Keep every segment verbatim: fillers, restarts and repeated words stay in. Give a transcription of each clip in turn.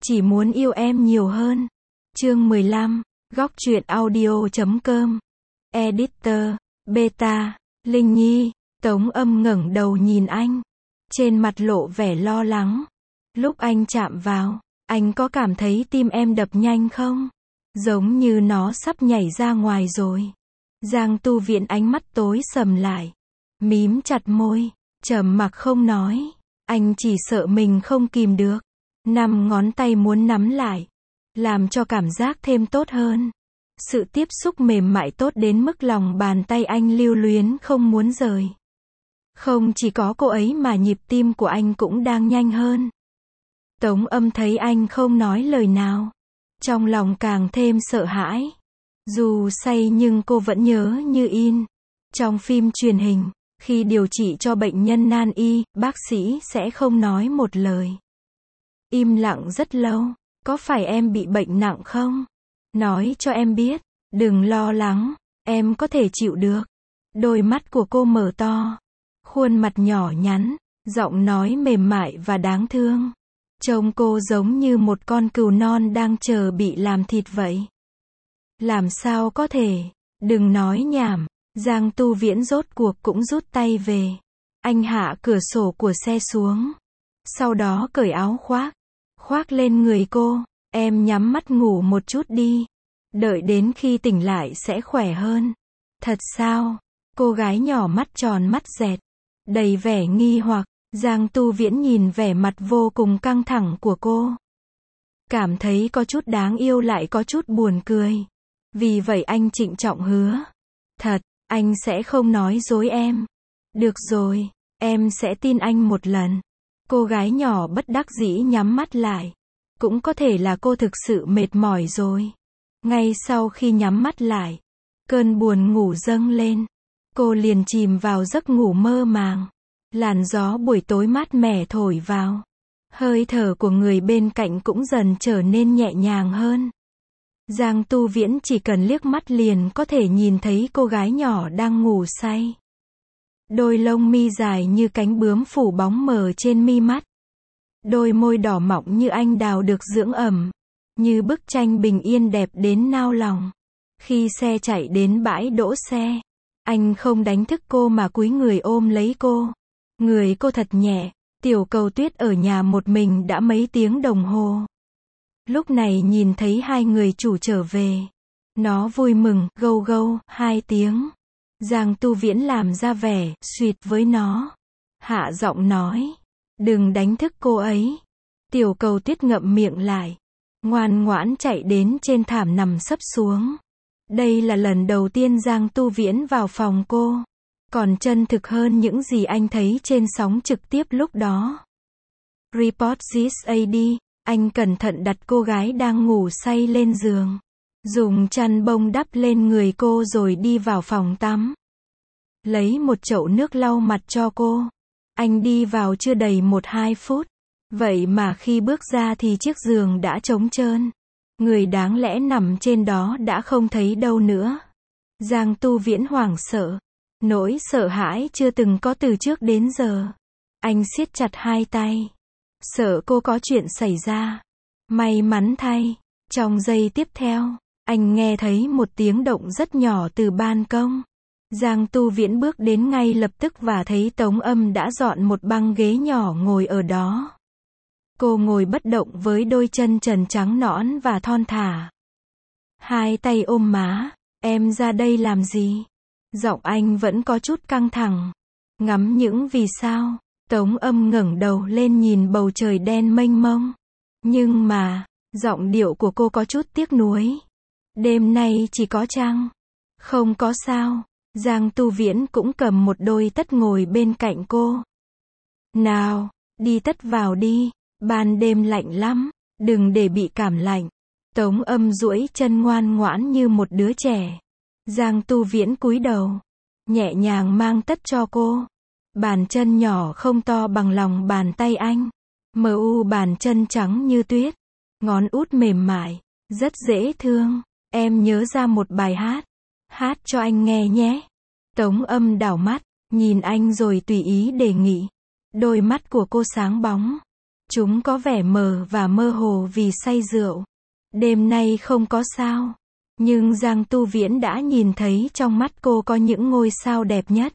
chỉ muốn yêu em nhiều hơn. Chương mười lăm, góc truyện audio chấm com. Editor, Beta, Linh Nhi. Tống Âm ngẩng đầu nhìn anh. Trên mặt lộ vẻ lo lắng. Lúc anh chạm vào, anh có cảm thấy tim em đập nhanh không? Giống như nó sắp nhảy ra ngoài rồi. Giang Tu Viễn ánh mắt tối sầm lại. Mím chặt môi, trầm mặc không nói. Anh chỉ sợ mình không kìm được. Năm ngón tay muốn nắm lại. Làm cho cảm giác thêm tốt hơn. Sự tiếp xúc mềm mại tốt đến mức lòng bàn tay anh lưu luyến không muốn rời. Không chỉ có cô ấy mà nhịp tim của anh cũng đang nhanh hơn. Tống Âm thấy anh không nói lời nào. Trong lòng càng thêm sợ hãi. Dù say nhưng cô vẫn nhớ như in. Trong phim truyền hình, khi điều trị cho bệnh nhân nan y, bác sĩ sẽ không nói một lời. Im lặng rất lâu. Có phải em bị bệnh nặng không? Nói cho em biết. Đừng lo lắng. Em có thể chịu được. Đôi mắt của cô mở to. Khuôn mặt nhỏ nhắn. Giọng nói mềm mại và đáng thương. Trông cô giống như một con cừu non đang chờ bị làm thịt vậy. Làm sao có thể? Đừng nói nhảm. Giang Tu Viễn rốt cuộc cũng rút tay về. Anh hạ cửa sổ của xe xuống. Sau đó cởi áo khoác. Khoác lên người cô. Em nhắm mắt ngủ một chút đi. Đợi đến khi tỉnh lại sẽ khỏe hơn. Thật sao? Cô gái nhỏ mắt tròn mắt dẹt. Đầy vẻ nghi hoặc. Giang Tu Viễn nhìn vẻ mặt vô cùng căng thẳng của cô. Cảm thấy có chút đáng yêu lại có chút buồn cười. Vì vậy anh trịnh trọng hứa. Thật, anh sẽ không nói dối em. Được rồi, em sẽ tin anh một lần. Cô gái nhỏ bất đắc dĩ nhắm mắt lại. Cũng có thể là cô thực sự mệt mỏi rồi. Ngay sau khi nhắm mắt lại, cơn buồn ngủ dâng lên. Cô liền chìm vào giấc ngủ mơ màng. Làn gió buổi tối mát mẻ thổi vào. Hơi thở của người bên cạnh cũng dần trở nên nhẹ nhàng hơn. Giang Tu Viễn chỉ cần liếc mắt liền có thể nhìn thấy cô gái nhỏ đang ngủ say. Đôi lông mi dài như cánh bướm phủ bóng mờ trên mi mắt. Đôi môi đỏ mọng như anh đào được dưỡng ẩm. Như bức tranh bình yên đẹp đến nao lòng. Khi xe chạy đến bãi đỗ xe, anh không đánh thức cô mà cúi người ôm lấy cô. Người cô thật nhẹ. Tiểu Cầu Tuyết ở nhà một mình đã mấy tiếng đồng hồ. Lúc này nhìn thấy hai người chủ trở về. Nó vui mừng, gâu gâu, hai tiếng. Giang Tu Viễn làm ra vẻ, suýt với nó. Hạ giọng nói. Đừng đánh thức cô ấy. Tiểu Cầu Tuyết ngậm miệng lại. Ngoan ngoãn chạy đến trên thảm nằm sấp xuống. Đây là lần đầu tiên Giang Tu Viễn vào phòng cô. Còn chân thực hơn những gì anh thấy trên sóng trực tiếp lúc đó. Report this a đê. Anh cẩn thận đặt cô gái đang ngủ say lên giường. Dùng chăn bông đắp lên người cô rồi đi vào phòng tắm. Lấy một chậu nước lau mặt cho cô. Anh đi vào chưa đầy một hai phút. Vậy mà khi bước ra thì chiếc giường đã trống trơn. Người đáng lẽ nằm trên đó đã không thấy đâu nữa. Giang Tu Viễn hoảng sợ. Nỗi sợ hãi chưa từng có từ trước đến giờ. Anh siết chặt hai tay. Sợ cô có chuyện xảy ra. May mắn thay. Trong giây tiếp theo, anh nghe thấy một tiếng động rất nhỏ từ ban công. Giang Tu Viễn bước đến ngay lập tức và thấy Tống Âm đã dọn một băng ghế nhỏ ngồi ở đó. Cô ngồi bất động với đôi chân trần trắng nõn và thon thả. Hai tay ôm má. Em ra đây làm gì? Giọng anh vẫn có chút căng thẳng. Ngắm những vì sao. Tống Âm ngẩng đầu lên nhìn bầu trời đen mênh mông. Nhưng mà, giọng điệu của cô có chút tiếc nuối. Đêm nay chỉ có trăng. Không có sao. Giang Tu Viễn cũng cầm một đôi tất ngồi bên cạnh cô. Nào, đi tất vào đi. Ban đêm lạnh lắm. Đừng để bị cảm lạnh. Tống Âm duỗi chân ngoan ngoãn như một đứa trẻ. Giang Tu Viễn cúi đầu. Nhẹ nhàng mang tất cho cô. Bàn chân nhỏ không to bằng lòng bàn tay anh. Mờ u bàn chân trắng như tuyết. Ngón út mềm mại. Rất dễ thương. Em nhớ ra một bài hát. Hát cho anh nghe nhé. Tống Âm đảo mắt. Nhìn anh rồi tùy ý đề nghị. Đôi mắt của cô sáng bóng. Chúng có vẻ mờ và mơ hồ vì say rượu. Đêm nay không có sao. Nhưng Giang Tu Viễn đã nhìn thấy trong mắt cô có những ngôi sao đẹp nhất.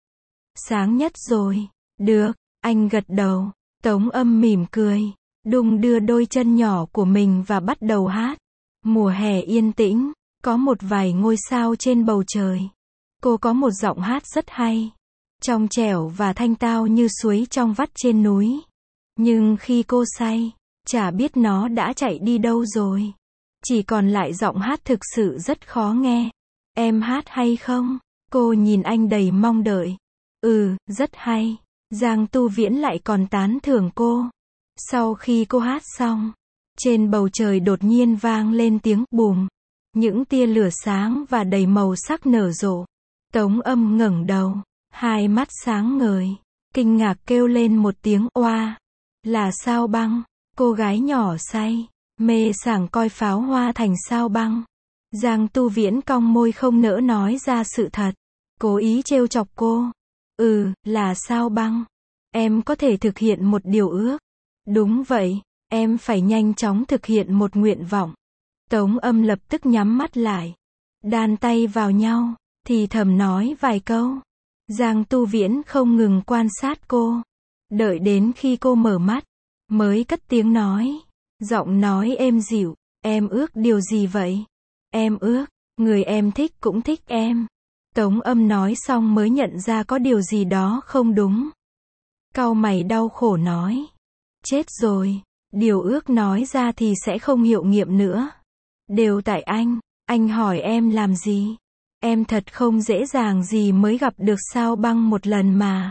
Sáng nhất rồi. Được, anh gật đầu. Tống Âm mỉm cười, đung đưa đôi chân nhỏ của mình và bắt đầu hát. Mùa hè yên tĩnh, có một vài ngôi sao trên bầu trời. Cô có một giọng hát rất hay, trong trẻo và thanh tao như suối trong vắt trên núi. Nhưng khi cô say, chả biết nó đã chạy đi đâu rồi. Chỉ còn lại giọng hát thực sự rất khó nghe. Em hát hay không? Cô nhìn anh đầy mong đợi. Ừ, rất hay. Giang Tu Viễn lại còn tán thưởng cô. Sau khi cô hát xong, trên bầu trời đột nhiên vang lên tiếng bùm. Những tia lửa sáng và đầy màu sắc nở rộ. Tống Âm ngẩng đầu, hai mắt sáng ngời, kinh ngạc kêu lên một tiếng oa. Là sao băng. Cô gái nhỏ say, mê sảng coi pháo hoa thành sao băng. Giang Tu Viễn cong môi không nỡ nói ra sự thật. Cố ý trêu chọc cô. Ừ, là sao băng. Em có thể thực hiện một điều ước. Đúng vậy, em phải nhanh chóng thực hiện một nguyện vọng. Tống Âm lập tức nhắm mắt lại, đan tay vào nhau, thì thầm nói vài câu. Giang Tu Viễn không ngừng quan sát cô. Đợi đến khi cô mở mắt, mới cất tiếng nói. Giọng nói êm dịu, em ước điều gì vậy? Em ước, người em thích cũng thích em. Tống Âm nói xong mới nhận ra có điều gì đó không đúng. Cau mày đau khổ nói. Chết rồi, điều ước nói ra thì sẽ không hiệu nghiệm nữa. Đều tại anh, anh hỏi em làm gì? Em thật không dễ dàng gì mới gặp được sao băng một lần mà.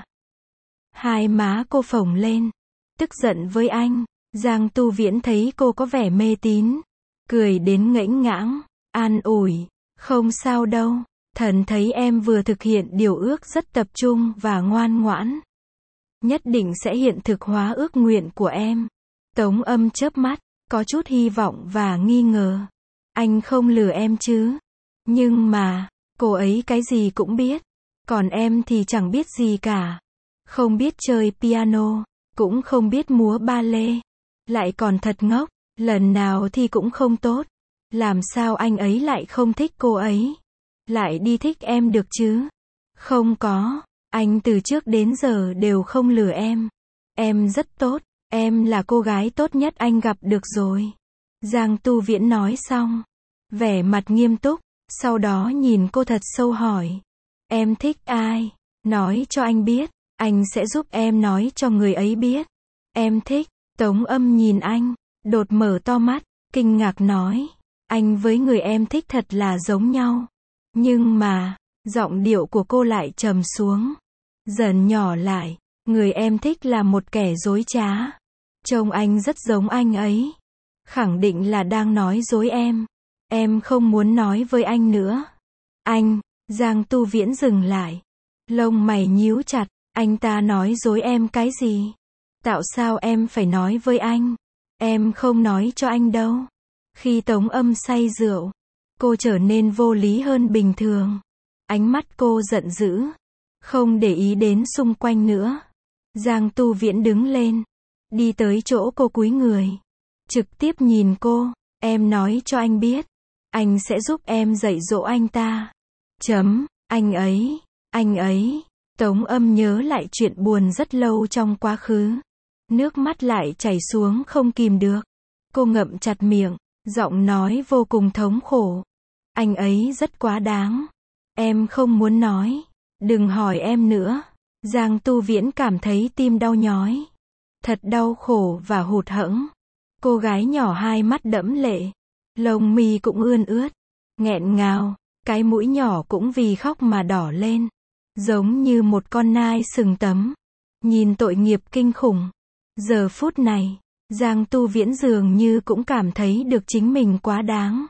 Hai má cô phồng lên, tức giận với anh. Giang Tu Viễn thấy cô có vẻ mê tín, cười đến ngẫnh ngãng, an ủi. Không sao đâu, thần thấy em vừa thực hiện điều ước rất tập trung và ngoan ngoãn. Nhất định sẽ hiện thực hóa ước nguyện của em. Tống Âm chớp mắt, có chút hy vọng và nghi ngờ. Anh không lừa em chứ? Nhưng mà, cô ấy cái gì cũng biết. Còn em thì chẳng biết gì cả. Không biết chơi piano, cũng không biết múa ba lê. Lại còn thật ngốc, lần nào thì cũng không tốt. Làm sao anh ấy lại không thích cô ấy? Lại đi thích em được chứ? Không có, anh từ trước đến giờ đều không lừa em. Em rất tốt, em là cô gái tốt nhất anh gặp được rồi. Giang Tu Viễn nói xong, vẻ mặt nghiêm túc, sau đó nhìn cô thật sâu hỏi. Em thích ai? Nói cho anh biết, anh sẽ giúp em nói cho người ấy biết. Em thích. Tống Âm nhìn anh, đột mở to mắt, kinh ngạc nói. Anh với người em thích thật là giống nhau. Nhưng mà, giọng điệu của cô lại trầm xuống, dần nhỏ lại. Người em thích là một kẻ dối trá. Trông anh rất giống anh ấy. Khẳng định là đang nói dối em. Em không muốn nói với anh nữa. Anh, Giang Tu Viễn dừng lại. Lông mày nhíu chặt, anh ta nói dối em cái gì? Tại sao em phải nói với anh? Em không nói cho anh đâu. Khi Tống Âm say rượu, cô trở nên vô lý hơn bình thường. Ánh mắt cô giận dữ, không để ý đến xung quanh nữa. Giang Tu Viễn đứng lên, đi tới chỗ cô cúi người, trực tiếp nhìn cô. Em nói cho anh biết, anh sẽ giúp em dạy dỗ anh ta. Chấm, anh ấy, anh ấy. Tống Âm nhớ lại chuyện buồn rất lâu trong quá khứ. Nước mắt lại chảy xuống không kìm được. Cô ngậm chặt miệng, giọng nói vô cùng thống khổ. Anh ấy rất quá đáng. Em không muốn nói. Đừng hỏi em nữa. Giang Tu Viễn cảm thấy tim đau nhói. Thật đau khổ và hụt hẫng. Cô gái nhỏ hai mắt đẫm lệ. Lông mi cũng ươn ướt. Nghẹn ngào. Cái mũi nhỏ cũng vì khóc mà đỏ lên. Giống như một con nai sừng tấm. Nhìn tội nghiệp kinh khủng. Giờ phút này, Giang Tu Viễn dường như cũng cảm thấy được chính mình quá đáng.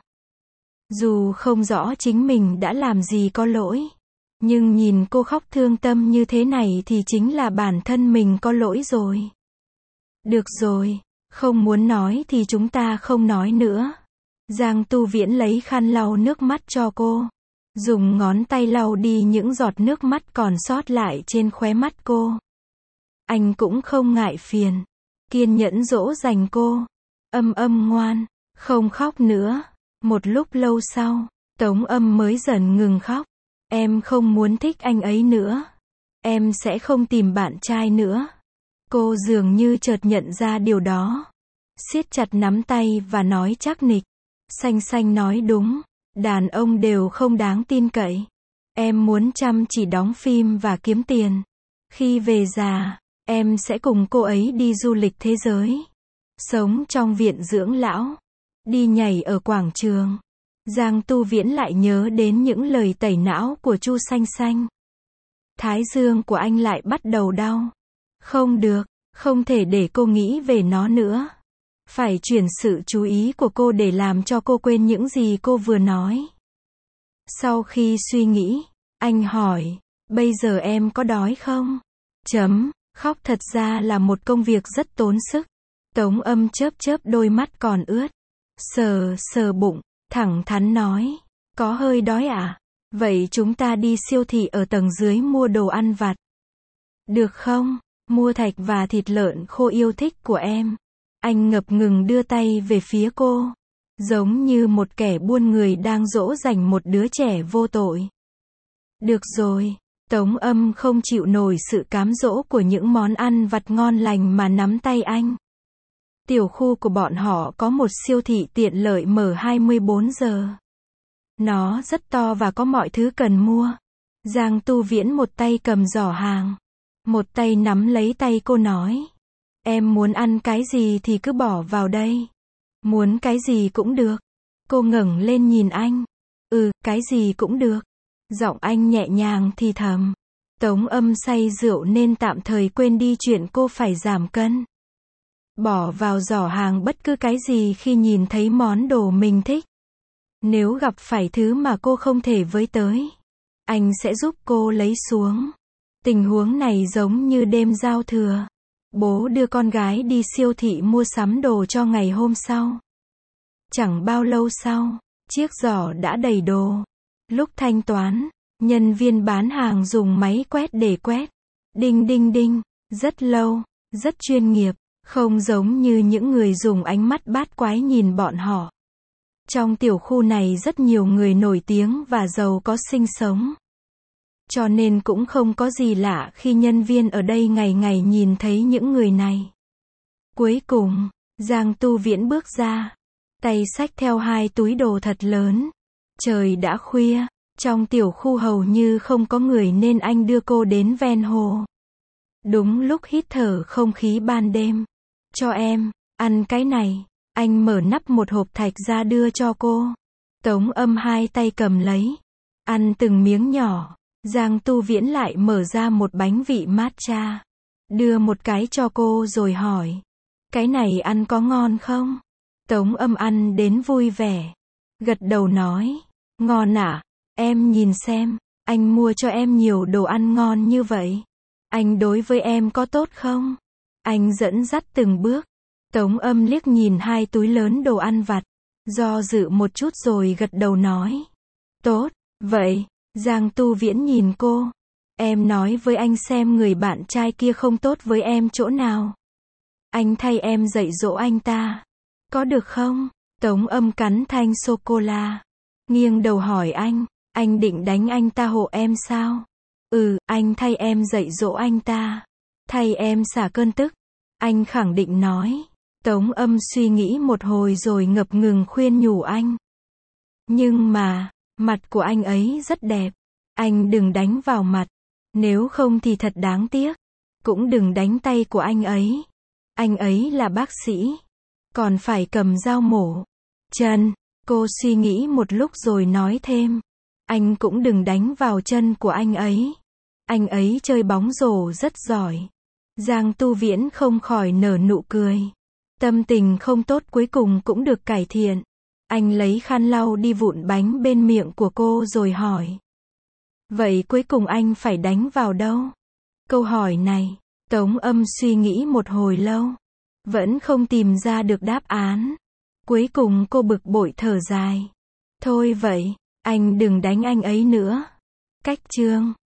Dù không rõ chính mình đã làm gì có lỗi, nhưng nhìn cô khóc thương tâm như thế này thì chính là bản thân mình có lỗi rồi. Được rồi, không muốn nói thì chúng ta không nói nữa. Giang Tu Viễn lấy khăn lau nước mắt cho cô, dùng ngón tay lau đi những giọt nước mắt còn sót lại trên khóe mắt cô. Anh cũng không ngại phiền. kiên nhẫn dỗ dành cô. Âm Âm ngoan, không khóc nữa. Một lúc lâu sau, Tống Âm mới dần ngừng khóc. Em không muốn thích anh ấy nữa. Em sẽ không tìm bạn trai nữa. Cô dường như chợt nhận ra điều đó. Siết chặt nắm tay và nói chắc nịch. Xanh Xanh nói đúng. Đàn ông đều không đáng tin cậy. Em muốn chăm chỉ đóng phim và kiếm tiền. Khi về già, em sẽ cùng cô ấy đi du lịch thế giới. Sống trong viện dưỡng lão. Đi nhảy ở quảng trường. Giang Tu Viễn lại nhớ đến những lời tẩy não của Chu Xanh Xanh. Thái dương của anh lại bắt đầu đau. Không được, không thể để cô nghĩ về nó nữa. Phải chuyển sự chú ý của cô để làm cho cô quên những gì cô vừa nói. Sau khi suy nghĩ, anh hỏi, bây giờ em có đói không? Chấm, khóc thật ra là một công việc rất tốn sức. Tống Âm chớp chớp đôi mắt còn ướt. Sờ sờ bụng, thẳng thắn nói, có hơi đói à? Vậy chúng ta đi siêu thị ở tầng dưới mua đồ ăn vặt. Được không? Mua thạch và thịt lợn khô yêu thích của em. Anh ngập ngừng đưa tay về phía cô. Giống như một kẻ buôn người đang dỗ dành một đứa trẻ vô tội. Được rồi. Tống Âm không chịu nổi sự cám dỗ của những món ăn vặt ngon lành mà nắm tay anh. Tiểu khu của bọn họ có một siêu thị tiện lợi mở hai mươi bốn giờ. Nó rất to và có mọi thứ cần mua. Giang Tu Viễn một tay cầm giỏ hàng. Một tay nắm lấy tay cô nói. Em muốn ăn cái gì thì cứ bỏ vào đây. Muốn cái gì cũng được. Cô ngẩng lên nhìn anh. Ừ, cái gì cũng được. Giọng anh nhẹ nhàng thì thầm. Tống Âm say rượu nên tạm thời quên đi chuyện cô phải giảm cân. Bỏ vào giỏ hàng bất cứ cái gì khi nhìn thấy món đồ mình thích. Nếu gặp phải thứ mà cô không thể với tới, anh sẽ giúp cô lấy xuống. Tình huống này giống như đêm giao thừa. Bố đưa con gái đi siêu thị mua sắm đồ cho ngày hôm sau. Chẳng bao lâu sau, chiếc giỏ đã đầy đồ. Lúc thanh toán, nhân viên bán hàng dùng máy quét để quét. Đinh đinh đinh, rất lâu, rất chuyên nghiệp, không giống như những người dùng ánh mắt bát quái nhìn bọn họ. Trong tiểu khu này rất nhiều người nổi tiếng và giàu có sinh sống. Cho nên cũng không có gì lạ khi nhân viên ở đây ngày ngày nhìn thấy những người này. Cuối cùng, Giang Tu Viễn bước ra. Tay xách theo hai túi đồ thật lớn. Trời đã khuya, trong tiểu khu hầu như không có người nên anh đưa cô đến ven hồ. Đúng lúc hít thở không khí ban đêm. Cho em, ăn cái này. Anh mở nắp một hộp thạch ra đưa cho cô. Tống Âm hai tay cầm lấy. Ăn từng miếng nhỏ. Giang Tu Viễn lại mở ra một bánh vị matcha. Đưa một cái cho cô rồi hỏi. Cái này ăn có ngon không? Tống Âm ăn đến vui vẻ. Gật đầu nói. Ngon ạ. Em nhìn xem. Anh mua cho em nhiều đồ ăn ngon như vậy. Anh đối với em có tốt không? Anh dẫn dắt từng bước. Tống Âm liếc nhìn hai túi lớn đồ ăn vặt. Do dự một chút rồi gật đầu nói. Tốt, vậy. Giang Tu Viễn nhìn cô. Em nói với anh xem người bạn trai kia không tốt với em chỗ nào. Anh thay em dạy dỗ anh ta. Có được không? Tống Âm cắn thanh sô-cô-la. Nghiêng đầu hỏi anh. Anh định đánh anh ta hộ em sao? Ừ, anh thay em dạy dỗ anh ta. Thay em xả cơn tức. Anh khẳng định nói. Tống Âm suy nghĩ một hồi rồi ngập ngừng khuyên nhủ anh. Nhưng mà, mặt của anh ấy rất đẹp. Anh đừng đánh vào mặt. Nếu không thì thật đáng tiếc. Cũng đừng đánh tay của anh ấy. Anh ấy là bác sĩ. Còn phải cầm dao mổ. Chân. Cô suy nghĩ một lúc rồi nói thêm. Anh cũng đừng đánh vào chân của anh ấy. Anh ấy chơi bóng rổ rất giỏi. Giang Tu Viễn không khỏi nở nụ cười. Tâm tình không tốt cuối cùng cũng được cải thiện. Anh lấy khăn lau đi vụn bánh bên miệng của cô rồi hỏi. Vậy cuối cùng anh phải đánh vào đâu? Câu hỏi này, Tống Âm suy nghĩ một hồi lâu. Vẫn không tìm ra được đáp án. Cuối cùng cô bực bội thở dài. Thôi vậy, anh đừng đánh anh ấy nữa. Cách chương